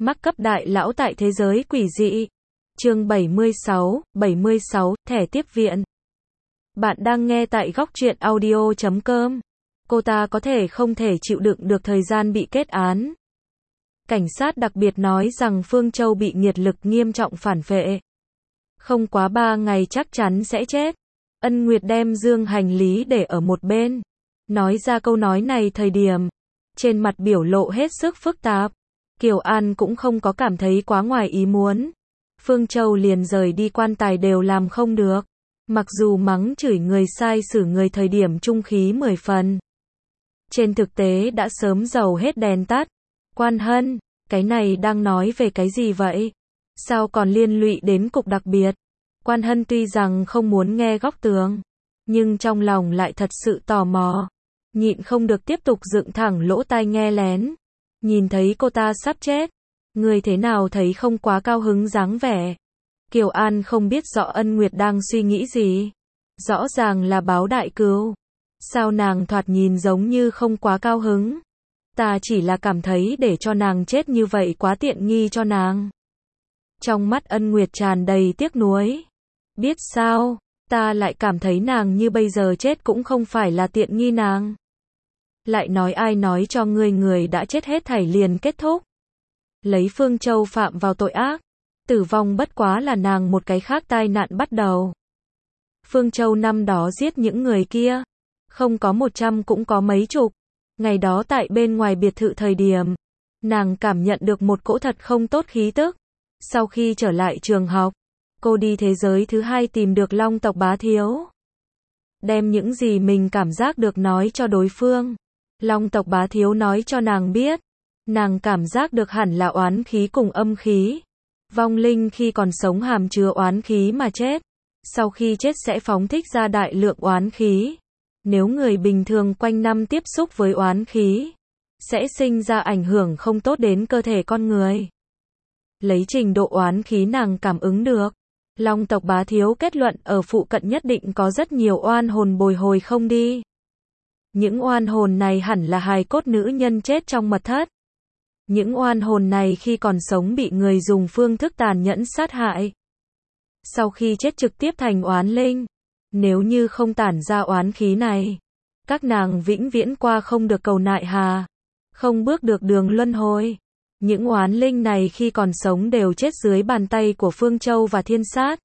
Mắc cấp đại lão tại thế giới quỷ dị. Chương 76, thẻ tiếp viện. Bạn đang nghe tại góc truyện audio.com. Cô ta có thể không thể chịu đựng được thời gian bị kết án. Cảnh sát đặc biệt nói rằng Phương Châu bị nghiệt lực nghiêm trọng phản vệ. Không quá 3 ngày chắc chắn sẽ chết. Ân Nguyệt đem dương hành lý để ở một bên. Nói ra câu nói này thời điểm, trên mặt biểu lộ hết sức phức tạp. Kiều An cũng không có cảm thấy quá ngoài ý muốn. Phương Châu liền rời đi quan tài đều làm không được. Mặc dù mắng chửi người sai xử người thời điểm trung khí 10 phần. Trên thực tế đã sớm dầu hết đèn tắt. Quan Hân, cái này đang nói về cái gì vậy? Sao còn liên lụy đến cục đặc biệt? Quan Hân tuy rằng không muốn nghe góc tường, nhưng trong lòng lại thật sự tò mò. Nhịn không được tiếp tục dựng thẳng lỗ tai nghe lén. Nhìn thấy cô ta sắp chết, người thế nào thấy không quá cao hứng dáng vẻ. Kiều An không biết rõ Ân Nguyệt đang suy nghĩ gì. Rõ ràng là báo đại cứu. Sao nàng thoạt nhìn giống như không quá cao hứng? Ta chỉ là cảm thấy để cho nàng chết như vậy quá tiện nghi cho nàng. Trong mắt Ân Nguyệt tràn đầy tiếc nuối. Biết sao, ta lại cảm thấy nàng như bây giờ chết cũng không phải là tiện nghi nàng. Lại nói ai nói cho người đã chết hết thảy liền kết thúc. Lấy Phương Châu phạm vào tội ác. Tử vong bất quá là nàng một cái khác tai nạn bắt đầu. Phương Châu năm đó giết những người kia. Không có 100 cũng có mấy chục. Ngày đó tại bên ngoài biệt thự thời điểm, nàng cảm nhận được một cỗ thật không tốt khí tức. Sau khi trở lại trường học, cô đi thế giới thứ hai tìm được Long tộc Bá Thiếu. Đem những gì mình cảm giác được nói cho đối phương. Long tộc Bá Thiếu nói cho nàng biết, nàng cảm giác được hẳn là oán khí cùng âm khí. Vong linh khi còn sống hàm chứa oán khí mà chết. Sau khi chết sẽ phóng thích ra đại lượng oán khí. Nếu người bình thường quanh năm tiếp xúc với oán khí, sẽ sinh ra ảnh hưởng không tốt đến cơ thể con người. Lấy trình độ oán khí nàng cảm ứng được, Long tộc Bá Thiếu kết luận ở phụ cận nhất định có rất nhiều oan hồn bồi hồi không đi. Những oan hồn này hẳn là hài cốt nữ nhân chết trong mật thất. Những oan hồn này khi còn sống bị người dùng phương thức tàn nhẫn sát hại. Sau khi chết trực tiếp thành oán linh. Nếu như không tản ra oán khí này, các nàng vĩnh viễn qua không được cầu nại hà, không bước được đường luân hồi. Những oán linh này khi còn sống đều chết dưới bàn tay của Phương Châu và Thiên Sát.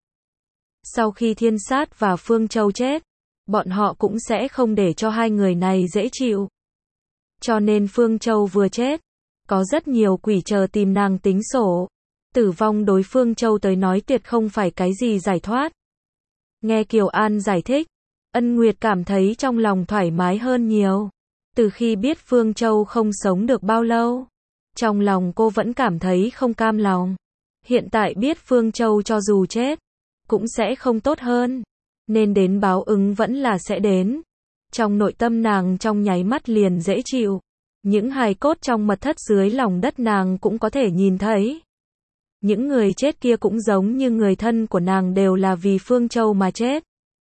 Sau khi Thiên Sát và Phương Châu chết, bọn họ cũng sẽ không để cho hai người này dễ chịu. Cho nên Phương Châu vừa chết, có rất nhiều quỷ chờ tìm nàng tính sổ. Tử vong đối Phương Châu tới nói tuyệt không phải cái gì giải thoát. Nghe Kiều An giải thích, Ân Nguyệt cảm thấy trong lòng thoải mái hơn nhiều. Từ khi biết Phương Châu không sống được bao lâu, trong lòng cô vẫn cảm thấy không cam lòng. Hiện tại biết Phương Châu cho dù chết, cũng sẽ không tốt hơn. Nên đến báo ứng vẫn là sẽ đến. Trong nội tâm nàng trong nháy mắt liền dễ chịu. Những hài cốt trong mật thất dưới lòng đất nàng cũng có thể nhìn thấy. Những người chết kia cũng giống như người thân của nàng đều là vì Phương Châu mà chết.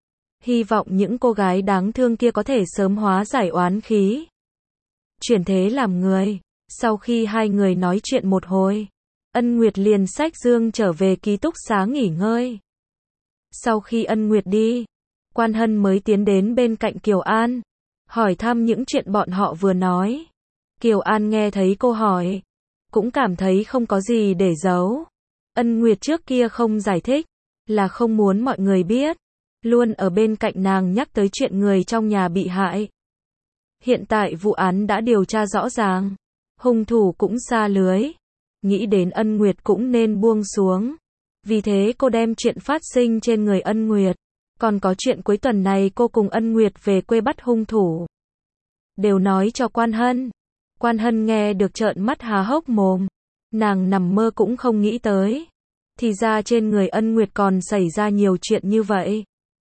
Hy vọng những cô gái đáng thương kia có thể sớm hóa giải oán khí. Chuyển thế làm người. Sau khi hai người nói chuyện một hồi, Ân Nguyệt liền xách dương trở về ký túc xá nghỉ ngơi. Sau khi Ân Nguyệt đi, Quan Hân mới tiến đến bên cạnh Kiều An, hỏi thăm những chuyện bọn họ vừa nói. Kiều An nghe thấy cô hỏi, cũng cảm thấy không có gì để giấu. Ân Nguyệt trước kia không giải thích, là không muốn mọi người biết, luôn ở bên cạnh nàng nhắc tới chuyện người trong nhà bị hại. Hiện tại vụ án đã điều tra rõ ràng, hung thủ cũng xa lưới, nghĩ đến Ân Nguyệt cũng nên buông xuống. Vì thế cô đem chuyện phát sinh trên người Ân Nguyệt, còn có chuyện cuối tuần này cô cùng Ân Nguyệt về quê bắt hung thủ, đều nói cho Quan Hân. Quan Hân nghe được trợn mắt há hốc mồm, nàng nằm mơ cũng không nghĩ tới. Thì ra trên người Ân Nguyệt còn xảy ra nhiều chuyện như vậy.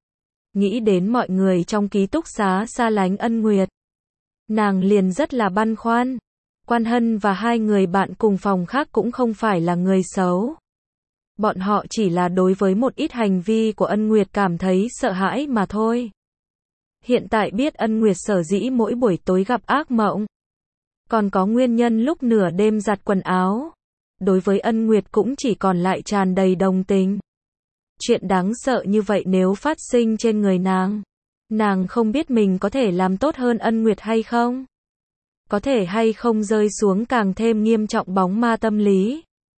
Nghĩ đến mọi người trong ký túc xá xa lánh Ân Nguyệt, nàng liền rất là băn khoăn. Quan Hân và hai người bạn cùng phòng khác cũng không phải là người xấu. Bọn họ chỉ là đối với một ít hành vi của Ân Nguyệt cảm thấy sợ hãi mà thôi. Hiện tại biết Ân Nguyệt sở dĩ mỗi buổi tối gặp ác mộng, còn có nguyên nhân lúc nửa đêm giặt quần áo, đối với Ân Nguyệt cũng chỉ còn lại tràn đầy đồng tình. Chuyện đáng sợ như vậy nếu phát sinh trên người nàng không biết mình có thể làm tốt hơn Ân Nguyệt hay không? Có thể hay không rơi xuống càng thêm nghiêm trọng bóng ma tâm lý?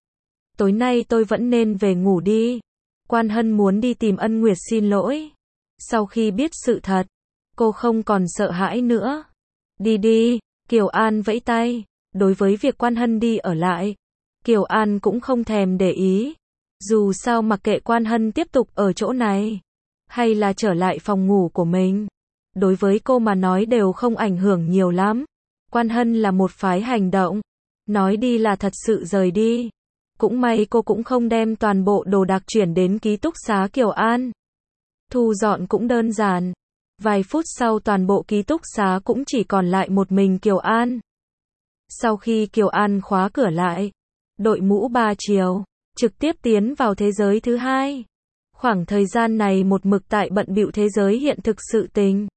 Tối nay tôi vẫn nên về ngủ đi. Quan Hân muốn đi tìm Ân Nguyệt xin lỗi. Sau khi biết sự thật, cô không còn sợ hãi nữa. Đi đi, Kiều An vẫy tay. Đối với việc Quan Hân đi ở lại, Kiều An cũng không thèm để ý. Dù sao mặc kệ Quan Hân tiếp tục ở chỗ này, hay là trở lại phòng ngủ của mình, đối với cô mà nói đều không ảnh hưởng nhiều lắm. Quan Hân là một phái hành động, nói đi là thật sự rời đi. Cũng may cô cũng không đem toàn bộ đồ đạc chuyển đến ký túc xá Kiều An. Thu dọn cũng đơn giản. Vài phút sau toàn bộ ký túc xá cũng chỉ còn lại một mình Kiều An. Sau khi Kiều An khóa cửa lại, đội mũ 3 chiều, trực tiếp tiến vào thế giới thứ hai. Khoảng thời gian này một mực tại bận bịu thế giới hiện thực sự tình.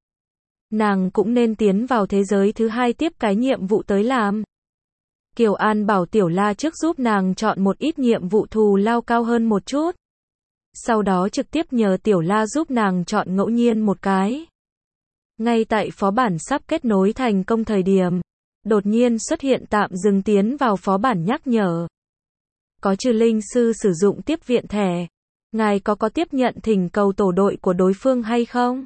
Nàng cũng nên tiến vào thế giới thứ hai tiếp cái nhiệm vụ tới làm. Kiều An bảo Tiểu La trước giúp nàng chọn một ít nhiệm vụ thù lao cao hơn một chút. Sau đó trực tiếp nhờ Tiểu La giúp nàng chọn ngẫu nhiên một cái. Ngay tại phó bản sắp kết nối thành công thời điểm, đột nhiên xuất hiện tạm dừng tiến vào phó bản nhắc nhở. Có trừ linh sư sử dụng tiếp viện thẻ. Ngài có tiếp nhận thỉnh cầu tổ đội của đối phương hay không?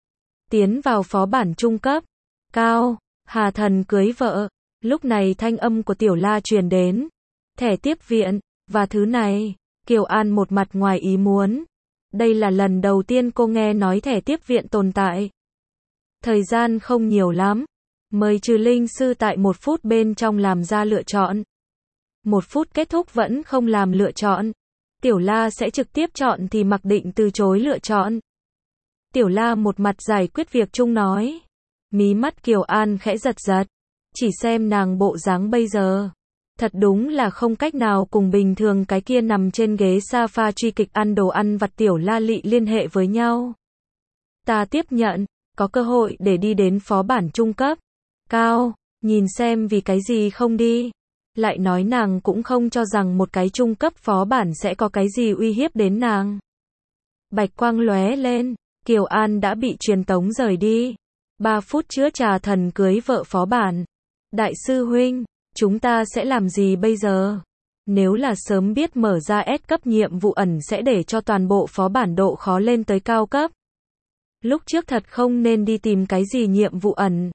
Tiến vào phó bản trung cấp. Cao, Hà Thần cưới vợ. Lúc này thanh âm của Tiểu La truyền đến. Thẻ tiếp viện, và thứ này. Kiều An một mặt ngoài ý muốn. Đây là lần đầu tiên cô nghe nói thẻ tiếp viện tồn tại. Thời gian không nhiều lắm. Mời trừ linh sư tại 1 phút bên trong làm ra lựa chọn. 1 phút kết thúc vẫn không làm lựa chọn. Tiểu La sẽ trực tiếp chọn thì mặc định từ chối lựa chọn. Tiểu La một mặt giải quyết việc chung nói. Mí mắt Kiều An khẽ giật giật. Chỉ xem nàng bộ dáng bây giờ. Thật đúng là không cách nào cùng bình thường cái kia nằm trên ghế sofa truy kịch ăn đồ ăn vặt Tiểu La lị liên hệ với nhau. Ta tiếp nhận, có cơ hội để đi đến phó bản trung cấp. Cao, nhìn xem vì cái gì không đi. Lại nói nàng cũng không cho rằng một cái trung cấp phó bản sẽ có cái gì uy hiếp đến nàng. Bạch quang lóe lên, Kiều An đã bị truyền tống rời đi. 3 phút chữa trà thần cưới vợ phó bản. Đại sư huynh, chúng ta sẽ làm gì bây giờ? Nếu là sớm biết mở ra S cấp nhiệm vụ ẩn sẽ để cho toàn bộ phó bản độ khó lên tới cao cấp. Lúc trước thật không nên đi tìm cái gì nhiệm vụ ẩn.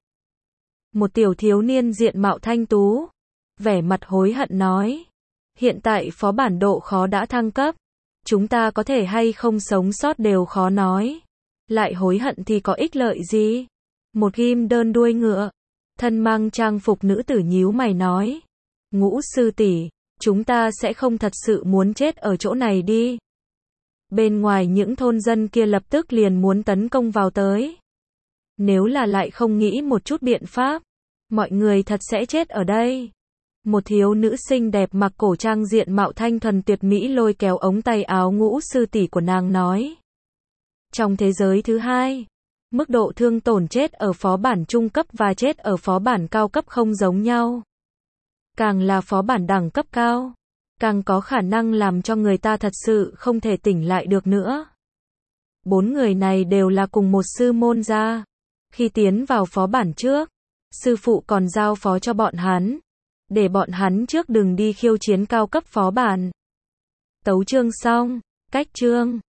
Một tiểu thiếu niên diện mạo thanh tú, vẻ mặt hối hận nói. Hiện tại phó bản độ khó đã thăng cấp. Chúng ta có thể hay không sống sót đều khó nói. Lại hối hận thì có ích lợi gì? Một ghim đơn đuôi ngựa. Thân mang trang phục nữ tử nhíu mày nói. Ngũ sư tỷ, chúng ta sẽ không thật sự muốn chết ở chỗ này đi. Bên ngoài những thôn dân kia lập tức liền muốn tấn công vào tới. Nếu là lại không nghĩ một chút biện pháp, mọi người thật sẽ chết ở đây. Một thiếu nữ xinh đẹp mặc cổ trang diện mạo thanh thuần tuyệt mỹ lôi kéo ống tay áo ngũ sư tỷ của nàng nói. Trong thế giới thứ hai, mức độ thương tổn chết ở phó bản trung cấp và chết ở phó bản cao cấp không giống nhau. Càng là phó bản đẳng cấp cao, càng có khả năng làm cho người ta thật sự không thể tỉnh lại được nữa. 4 người này đều là cùng một sư môn gia. Khi tiến vào phó bản trước, sư phụ còn giao phó cho bọn hắn, để bọn hắn trước đừng đi khiêu chiến cao cấp phó bản. Tấu chương xong, cách chương.